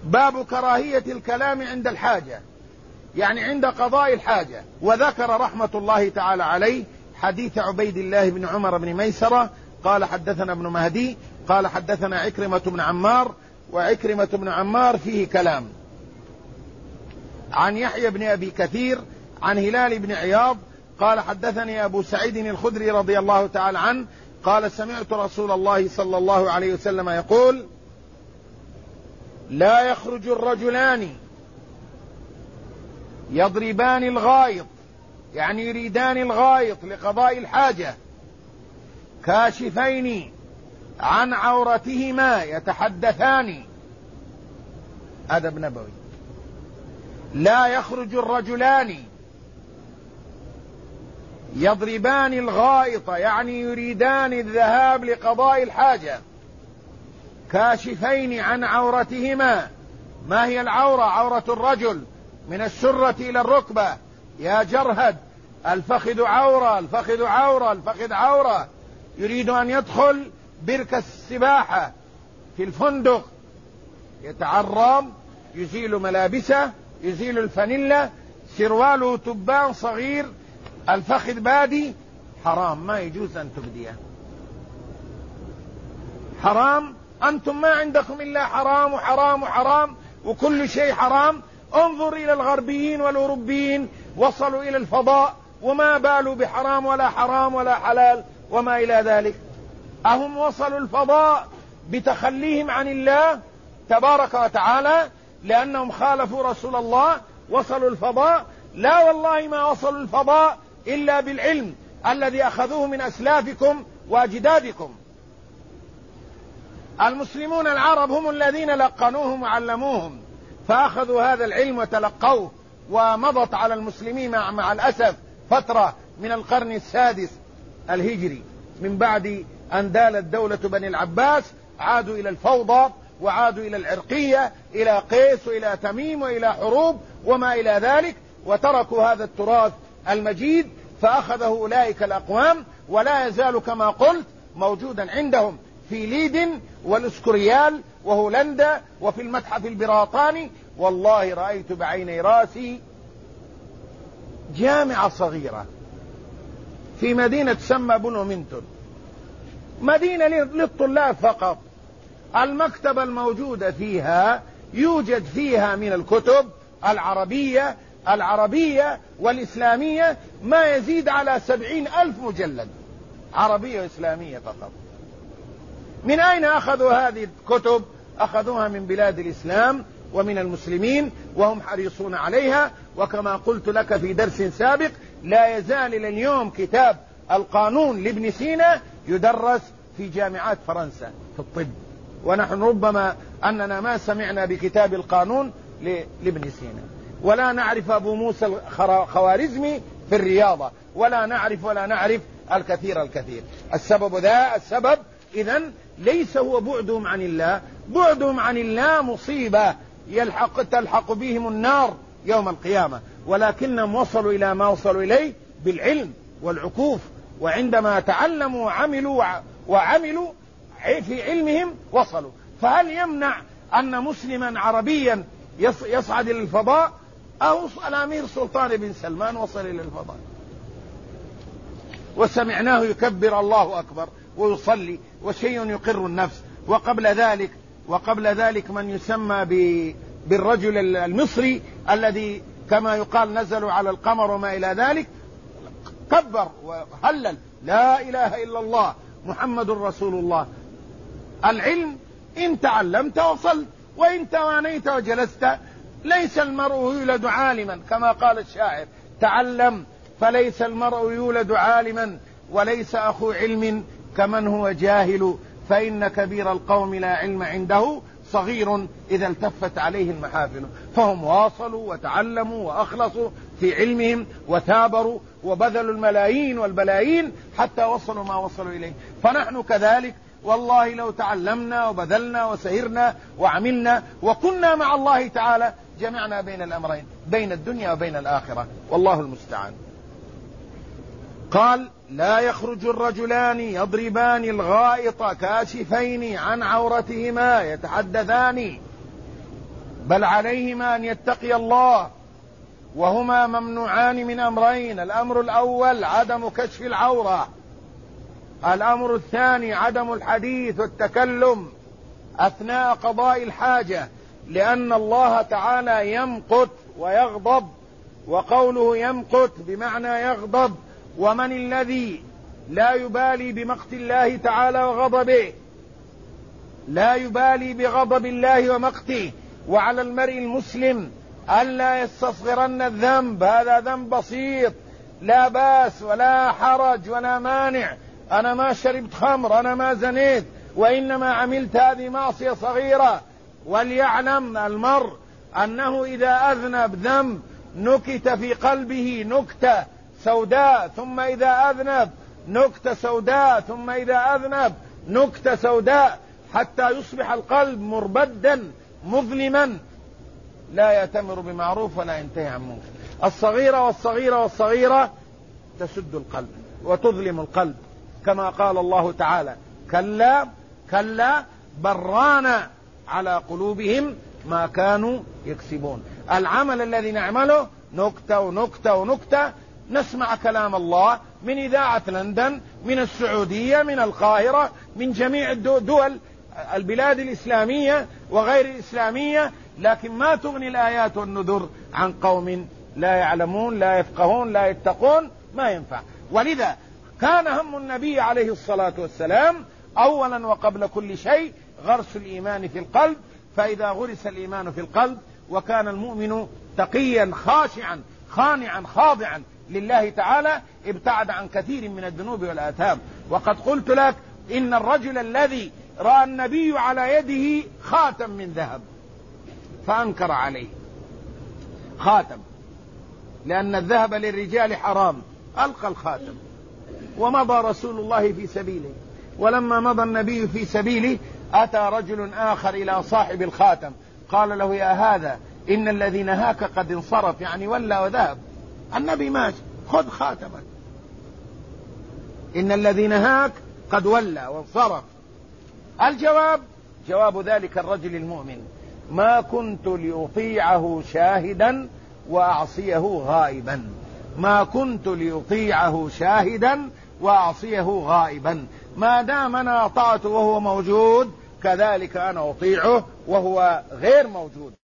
باب كراهية الكلام عند الحاجة، يعني عند قضاء الحاجة. وذكر رحمة الله تعالى عليه حديث عبيد الله بن عمر بن ميسرة قال حدثنا ابن مهدي قال حدثنا عكرمة بن عمار، وعكرمة بن عمار فيه كلام، عن يحيى بن أبي كثير عن هلال بن عياض قال حدثني أبو سعيد الخدري رضي الله تعالى عنه قال سمعت رسول الله صلى الله عليه وسلم يقول: لا يخرج الرجلان يضربان الغائط، يعني يريدان الغائط لقضاء الحاجة، كاشفين عن عورتهما يتحدثان. أدب نبوي. لا يخرج الرجلان يضربان الغائط، يعني يريدان الذهاب لقضاء الحاجة، كاشفين عن عورتهما. ما هي العورة؟ عورة الرجل من السرة إلى الركبة يا جرهد، الفخذ عورة، الفخذ عورة، الفخذ عورة. يريد أن يدخل بركة السباحة في الفندق، يتعرم، يزيل ملابسه، يزيل الفانيلا، سرواله تبان صغير، الفخذ بادي. حرام، ما يجوز أن تبديه، حرام. أنتم ما عندكم إلا حرام وحرام وحرام، وكل شيء حرام. انظر إلى الغربيين والأوروبيين، وصلوا إلى الفضاء وما بالوا بحرام ولا حرام ولا حلال وما إلى ذلك. أهم وصلوا الفضاء بتخليهم عن الله تبارك وتعالى لأنهم خالفوا رسول الله، وصلوا الفضاء؟ لا والله، ما وصلوا الفضاء إلا بالعلم الذي أخذوه من أسلافكم وأجدادكم. المسلمون العرب هم الذين لقنوهم وعلموهم، فأخذوا هذا العلم وتلقوه، ومضت على المسلمين مع الأسف فترة من القرن السادس الهجري، من بعد أن دالت دولة بني العباس عادوا إلى الفوضى، وعادوا إلى العرقية، إلى قيس وإلى تميم وإلى حروب وما إلى ذلك، وتركوا هذا التراث المجيد، فأخذه أولئك الأقوام، ولا يزال كما قلت موجودا عندهم في ليدن والإسكوريال وهولندا وفي المتحف البريطاني. والله رأيت بعيني راسي جامعة صغيرة في مدينة تسمى بونومنتون، مدينة للطلاب فقط. المكتبة الموجودة فيها يوجد فيها من الكتب العربية والإسلامية ما يزيد على 70,000 مجلد، عربية وإسلامية فقط. من أين أخذوا هذه الكتب؟ أخذوها من بلاد الإسلام ومن المسلمين، وهم حريصون عليها. وكما قلت لك في درس سابق، لا يزال إلى اليوم كتاب القانون لابن سينا يدرس في جامعات فرنسا في الطب، ونحن ربما أننا ما سمعنا بكتاب القانون لابن سينا، ولا نعرف أبو موسى الخوارزمي في الرياضة، ولا نعرف الكثير. السبب إذن ليس هو بعدهم عن الله، بعدهم عن الله مصيبة تلحق بهم النار يوم القيامة، ولكنهم وصلوا إلى ما وصلوا إليه بالعلم والعكوف، وعندما تعلموا وعملوا في علمهم وصلوا. فهل يمنع أن مسلما عربيا يصعد إلى الفضاء؟ أو الأمير سلطان بن سلمان وصل إلى الفضاء وسمعناه يكبر الله أكبر ويصلي، وشيء يقر النفس. وقبل ذلك من يسمى بالرجل المصري الذي كما يقال نزلوا على القمر وما إلى ذلك، كبر وهلل لا إله إلا الله محمد رسول الله. العلم إن تعلمت وصلت، وإن توانيت وجلست. ليس المرء يولد عالما كما قال الشاعر، تعلم فليس المرء يولد عالما، وليس أخو علم كمن هو جاهل، فإن كبير القوم لا علم عنده، صغير إذا التفت عليه المحافل. فهم واصلوا وتعلموا وأخلصوا في علمهم وثابروا وبذلوا الملايين والبلايين حتى وصلوا ما وصلوا إليه. فنحن كذلك والله لو تعلمنا وبذلنا وسهرنا وعملنا وكنا مع الله تعالى جمعنا بين الأمرين، بين الدنيا وبين الآخرة، والله المستعان. قال: لا يخرج الرجلان يضربان الغائط كاشفين عن عورتهما يتحدثان. بل عليهما أن يتقي الله، وهما ممنوعان من أمرين: الأمر الأول عدم كشف العورة، الأمر الثاني عدم الحديث والتكلم أثناء قضاء الحاجة، لأن الله تعالى يمقت ويغضب، وقوله يمقت بمعنى يغضب. ومن الذي لا يبالي بمقت الله تعالى وغضبه؟ لا يبالي بغضب الله ومقته. وعلى المرء المسلم ألا يستصغرن الذنب، هذا ذنب بسيط لا باس ولا حرج ولا مانع، أنا ما شربت خمر، أنا ما زنيت، وإنما عملت هذه معصية صغيرة. وليعلم المرء أنه إذا أذنب ذنب نكت في قلبه نكتة سوداء، ثم إذا أذنب نكتة سوداء، ثم إذا أذنب نكتة سوداء، حتى يصبح القلب مربدا مظلما لا يأتمر بمعروف ولا ينتهي عن منكر. الصغيرة والصغيرة والصغيرة تسد القلب وتظلم القلب، كما قال الله تعالى: كلا كلا بران على قلوبهم ما كانوا يكسبون. العمل الذي نعمله نكتة ونكتة ونكتة. نسمع كلام الله من إذاعة لندن، من السعودية، من القاهرة، من جميع دول البلاد الإسلامية وغير الإسلامية، لكن ما تغني الآيات والنذر عن قوم لا يعلمون لا يفقهون لا يتقون، ما ينفع. ولذا كان هم النبي عليه الصلاة والسلام أولا وقبل كل شيء غرس الإيمان في القلب، فإذا غرس الإيمان في القلب وكان المؤمن تقيا خاشعا خانعا خاضعا لله تعالى ابتعد عن كثير من الذنوب والآثام. وقد قلت لك إن الرجل الذي رأى النبي على يده خاتم من ذهب فأنكر عليه، خاتم، لأن الذهب للرجال حرام، ألقى الخاتم ومضى رسول الله في سبيله. ولما مضى النبي في سبيله أتى رجل آخر إلى صاحب الخاتم قال له: يا هذا إن الذي نهاك قد انصرف، يعني ولى وذهب، النبي ماشي، خذ خاتمك، إن الذي نهاك قد ولى وانصرف. الجواب جواب ذلك الرجل المؤمن: ما كنت لأطيعه شاهدا وأعصيه غائبا، ما كنت لأطيعه شاهدا وأعصيه غائبا، ما دام أنا أطعته وهو موجود كذلك أنا أطيعه وهو غير موجود.